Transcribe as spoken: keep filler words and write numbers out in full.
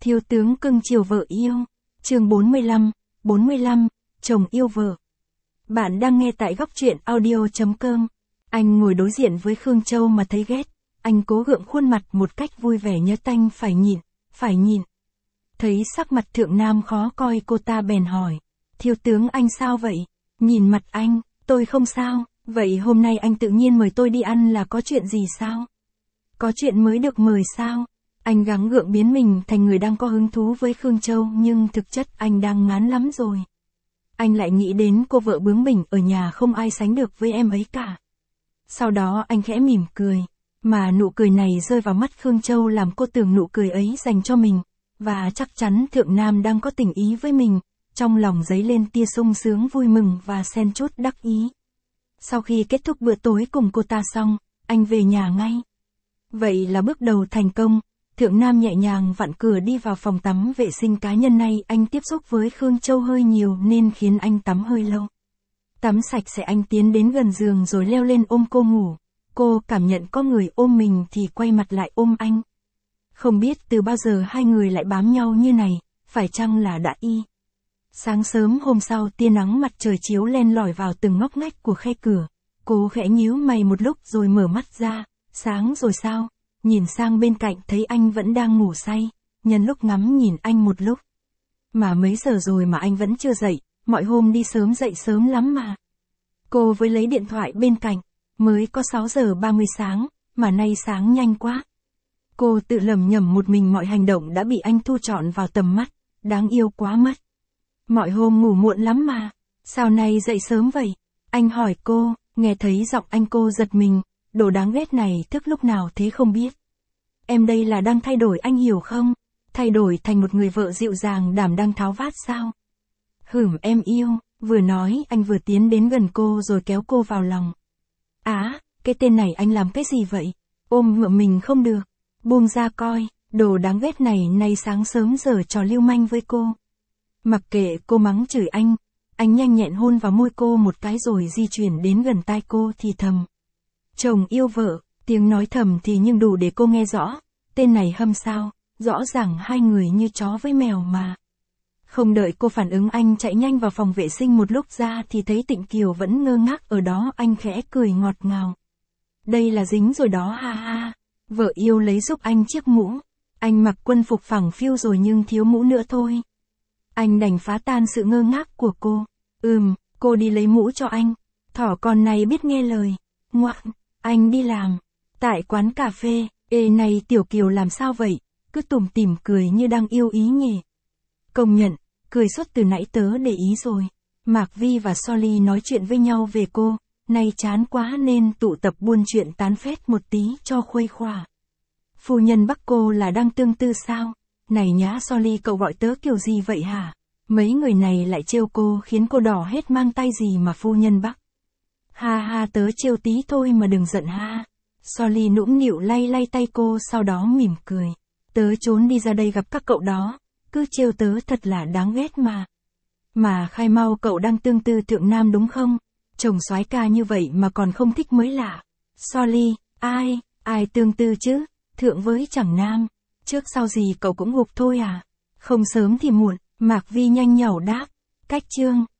Thiếu tướng cưng chiều vợ yêu. Chương bốn mươi lăm, bốn mươi lăm, chồng yêu vợ. Bạn đang nghe tại góc truyện audio chấm com. Anh ngồi đối diện với Khương Châu mà thấy ghét. Anh cố gượng khuôn mặt một cách vui vẻ nhớ tanh phải nhịn, phải nhịn. Thấy sắc mặt Thượng Nam khó coi cô ta bèn hỏi. Thiếu tướng anh sao vậy? Nhìn mặt anh, tôi không sao. Vậy hôm nay anh tự nhiên mời tôi đi ăn là có chuyện gì sao? Có chuyện mới được mời sao? Anh gắng gượng biến mình thành người đang có hứng thú với Khương Châu nhưng thực chất anh đang ngán lắm rồi. Anh lại nghĩ đến cô vợ bướng bỉnh ở nhà không ai sánh được với em ấy cả. Sau đó anh khẽ mỉm cười, mà nụ cười này rơi vào mắt Khương Châu làm cô tưởng nụ cười ấy dành cho mình, và chắc chắn Thượng Nam đang có tình ý với mình, trong lòng dấy lên tia sung sướng vui mừng và xen chút đắc ý. Sau khi kết thúc bữa tối cùng cô ta xong, anh về nhà ngay. Vậy là bước đầu thành công. Thượng Nam nhẹ nhàng vặn cửa đi vào phòng tắm vệ sinh cá nhân. Này anh tiếp xúc với Khương Châu hơi nhiều nên khiến anh tắm hơi lâu. Tắm sạch sẽ anh tiến đến gần giường rồi leo lên ôm cô ngủ. Cô cảm nhận có người ôm mình thì quay mặt lại ôm anh. Không biết từ bao giờ hai người lại bám nhau như này, phải chăng là đã y. Sáng sớm hôm sau tia nắng mặt trời chiếu len lỏi vào từng ngóc ngách của khe cửa. Cô khẽ nhíu mày một lúc rồi mở mắt ra. Sáng rồi sao? Nhìn sang bên cạnh thấy anh vẫn đang ngủ say, nhân lúc ngắm nhìn anh một lúc. Mà mấy giờ rồi mà anh vẫn chưa dậy, mọi hôm đi sớm dậy sớm lắm mà. Cô với lấy điện thoại bên cạnh, mới có sáu giờ ba mươi sáng, mà nay sáng nhanh quá. Cô tự lẩm nhẩm một mình mọi hành động đã bị anh thu trọn vào tầm mắt, đáng yêu quá mất. Mọi hôm ngủ muộn lắm mà, sao nay dậy sớm vậy? Anh hỏi cô, nghe thấy giọng anh cô giật mình. Đồ đáng ghét này thức lúc nào thế không biết. Em đây là đang thay đổi anh hiểu không? Thay đổi thành một người vợ dịu dàng đảm đang tháo vát sao? Hửm em yêu, vừa nói anh vừa tiến đến gần cô rồi kéo cô vào lòng. Á, cái tên này anh làm cái gì vậy? Ôm ngựa mình không được. Buông ra coi, đồ đáng ghét này nay sáng sớm giờ trò lưu manh với cô. Mặc kệ cô mắng chửi anh, anh nhanh nhẹn hôn vào môi cô một cái rồi di chuyển đến gần tai cô thì thầm. Chồng yêu vợ, tiếng nói thầm thì nhưng đủ để cô nghe rõ, tên này hâm sao, rõ ràng hai người như chó với mèo mà. Không đợi cô phản ứng anh chạy nhanh vào phòng vệ sinh một lúc ra thì thấy Tịnh Kiều vẫn ngơ ngác ở đó. Anh khẽ cười ngọt ngào. Đây là dính rồi đó ha ha. Vợ yêu lấy giúp anh chiếc mũ. Anh mặc quân phục phẳng phiu rồi nhưng thiếu mũ nữa thôi. Anh đành phá tan sự ngơ ngác của cô. Ừm, cô đi lấy mũ cho anh. Thỏ con này biết nghe lời. Ngoan. Anh đi làm. Tại quán cà phê. Ê này Tiểu Kiều làm sao vậy? Cứ tủm tỉm cười như đang yêu ý nhỉ. Công nhận, cười suốt từ nãy tớ để ý rồi. Mạc Vi và Solly nói chuyện với nhau về cô. Nay chán quá nên tụ tập buôn chuyện tán phét một tí cho khuây khỏa. Phu nhân bắt cô là đang tương tư sao? Này nhá Solly, cậu gọi tớ kiểu gì vậy hả? Mấy người này lại trêu cô khiến cô đỏ hết mang tay gì mà phu nhân bắt. Ha ha, tớ trêu tí thôi mà đừng giận ha. Solly nũng nịu lay lay tay cô sau đó mỉm cười. Tớ trốn đi ra đây gặp các cậu đó, cứ trêu tớ thật là đáng ghét mà. Mà khai mau, cậu đang tương tư Thượng Nam đúng không? Chồng soái ca như vậy mà còn không thích mới lạ. Solly, ai, ai tương tư chứ? Thượng với chẳng Nam. Trước sau gì cậu cũng gục thôi à? Không sớm thì muộn, Mạc Vi nhanh nhảu đáp. Cách chương.